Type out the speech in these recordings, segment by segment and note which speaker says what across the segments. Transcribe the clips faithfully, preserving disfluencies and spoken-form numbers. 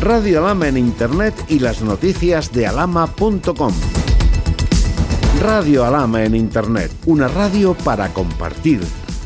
Speaker 1: Radio Alhama en Internet y las noticias de alhama punto com. Radio Alhama en Internet, una radio para compartir.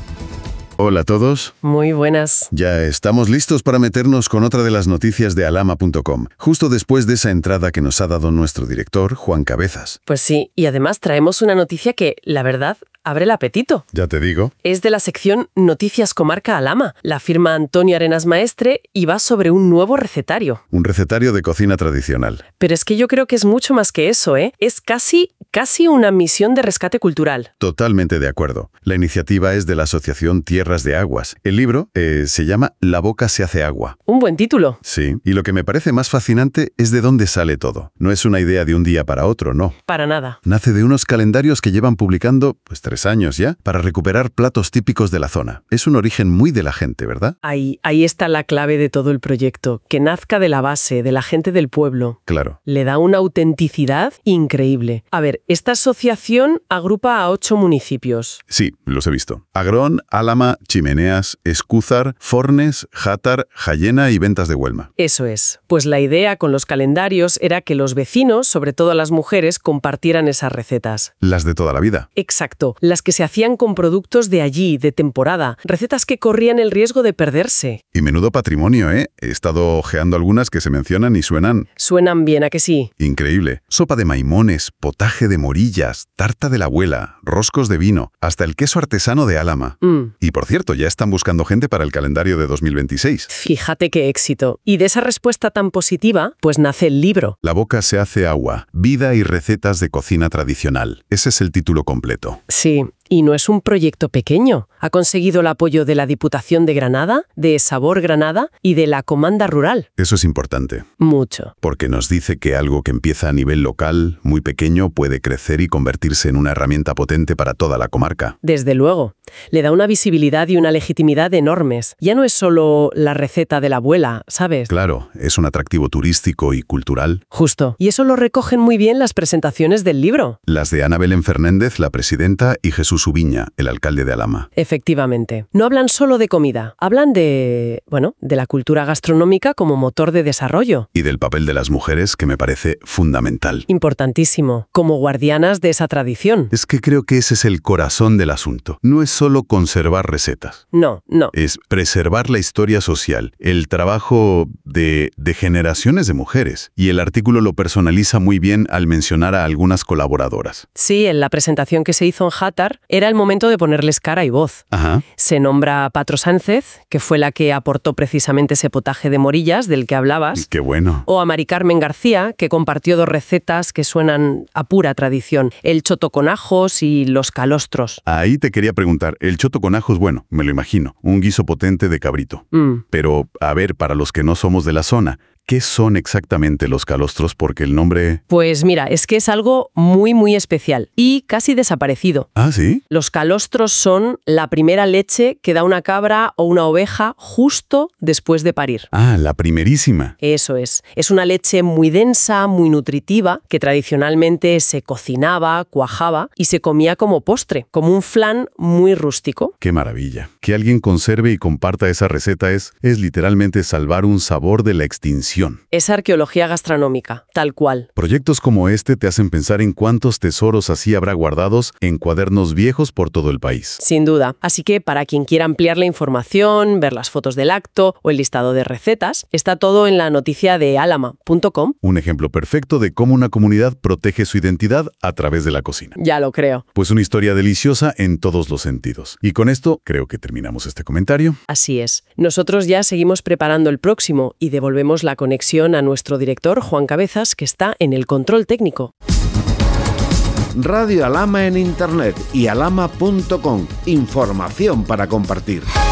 Speaker 2: Hola a todos.
Speaker 3: Muy buenas.
Speaker 2: Ya estamos listos para meternos con otra de las noticias de alhama punto com, justo después de esa entrada que nos ha dado nuestro director, Juan Cabezas.
Speaker 3: Pues sí, y además traemos una noticia que, la verdad, abre el apetito.
Speaker 2: Ya te digo.
Speaker 3: Es de la sección Noticias Comarca Alhama. La firma Antonio Arenas Maestre y va sobre un nuevo recetario.
Speaker 2: Un recetario de cocina tradicional.
Speaker 3: Pero es que yo creo que es mucho más que eso, ¿eh? Es casi, casi una misión de rescate cultural.
Speaker 2: Totalmente de acuerdo. La iniciativa es de la Asociación Tierras de Aguas. El libro eh, se llama La boca se hace agua.
Speaker 3: Un buen título.
Speaker 2: Sí, y lo que me parece más fascinante es de dónde sale todo. No es una idea de un día para otro, no.
Speaker 3: Para nada.
Speaker 2: Nace de unos calendarios que llevan publicando, pues tres años ya, para recuperar platos típicos de la zona. Es un origen muy de la gente, ¿verdad?
Speaker 3: Ahí, ahí está la clave de todo el proyecto, que nazca de la base, de la gente del pueblo.
Speaker 2: Claro.
Speaker 3: Le da una autenticidad increíble. A ver, esta asociación agrupa a ocho municipios.
Speaker 2: Sí, los he visto. Agrón, Álama, Chimeneas, Escúzar, Fornes, Játar, Jayena y Ventas de Huelma.
Speaker 3: Eso es. Pues la idea con los calendarios era que los vecinos, sobre todo las mujeres, compartieran esas recetas.
Speaker 2: Las de toda la vida.
Speaker 3: Exacto. Las que se hacían con productos de allí, de temporada. Recetas que corrían el riesgo de perderse.
Speaker 2: Y menudo patrimonio, ¿eh? He estado ojeando algunas que se mencionan y suenan...
Speaker 3: Suenan bien, ¿a que sí?
Speaker 2: Increíble. Sopa de maimones, potaje de morillas, tarta de la abuela, roscos de vino, hasta el queso artesano de Álama.
Speaker 3: Mm.
Speaker 2: Y por cierto, ya están buscando gente para el calendario de dos mil veintiséis.
Speaker 3: Fíjate qué éxito. Y de esa respuesta tan positiva, pues nace el libro.
Speaker 2: La boca se hace agua. Vida y recetas de cocina tradicional. Ese es el título completo.
Speaker 3: Sí. Y no es un proyecto pequeño. Ha conseguido el apoyo de la Diputación de Granada, de Sabor Granada y de la Comanda Rural.
Speaker 2: Eso es importante.
Speaker 3: Mucho.
Speaker 2: Porque nos dice que algo que empieza a nivel local, muy pequeño, puede crecer y convertirse en una herramienta potente para toda la comarca.
Speaker 3: Desde luego. Le da una visibilidad y una legitimidad enormes. Ya no es solo la receta de la abuela, ¿sabes?
Speaker 2: Claro, es un atractivo turístico y cultural.
Speaker 3: Justo. Y eso lo recogen muy bien las presentaciones del libro.
Speaker 2: Las de Ana Belén Fernández, la presidenta, y Jesús Ubiña, el alcalde de Álama.
Speaker 3: Efectivamente. No hablan solo de comida, hablan de, bueno, de la cultura gastronómica como motor de desarrollo.
Speaker 2: Y del papel de las mujeres, que me parece fundamental.
Speaker 3: Importantísimo, como guardianas de esa tradición.
Speaker 2: Es que creo que ese es el corazón del asunto. No es solo conservar recetas.
Speaker 3: No, no.
Speaker 2: Es preservar la historia social, el trabajo de, de generaciones de mujeres. Y el artículo lo personaliza muy bien al mencionar a algunas colaboradoras.
Speaker 3: Sí, en la presentación que se hizo en Játar, era el momento de ponerles cara y voz.
Speaker 2: Ajá.
Speaker 3: Se nombra a Patro Sánchez, que fue la que aportó precisamente ese potaje de morillas del que hablabas.
Speaker 2: Qué bueno.
Speaker 3: O a Mari Carmen García, que compartió dos recetas que suenan a pura tradición, el choto con ajos y los calostros.
Speaker 2: Ahí te quería preguntar, el choto con ajos, bueno, me lo imagino, un guiso potente de cabrito.
Speaker 3: Mm.
Speaker 2: Pero, a ver, para los que no somos de la zona, ¿qué son exactamente los calostros? Porque el nombre...
Speaker 3: Pues mira, es que es algo muy, muy especial y casi desaparecido.
Speaker 2: ¿Ah, sí?
Speaker 3: Los calostros son la primera leche que da una cabra o una oveja justo después de parir.
Speaker 2: Ah, la primerísima.
Speaker 3: Eso es. Es una leche muy densa, muy nutritiva, que tradicionalmente se cocinaba, cuajaba y se comía como postre, como un flan muy rústico.
Speaker 2: ¡Qué maravilla! Que alguien conserve y comparta esa receta es, es literalmente salvar un sabor de la extinción.
Speaker 3: Es arqueología gastronómica, tal cual.
Speaker 2: Proyectos como este te hacen pensar en cuántos tesoros así habrá guardados en cuadernos viejos por todo el país.
Speaker 3: Sin duda. Así que para quien quiera ampliar la información, ver las fotos del acto o el listado de recetas, está todo en la noticia de alhama punto com.
Speaker 2: Un ejemplo perfecto de cómo una comunidad protege su identidad a través de la cocina.
Speaker 3: Ya lo creo.
Speaker 2: Pues una historia deliciosa en todos los sentidos. Y con esto creo que terminamos este comentario.
Speaker 3: Así es. Nosotros ya seguimos preparando el próximo y devolvemos la conexión a nuestro director, Juan Cabezas, que está en el control técnico.
Speaker 1: Radio Alhama en Internet y alhama punto com. Información para compartir.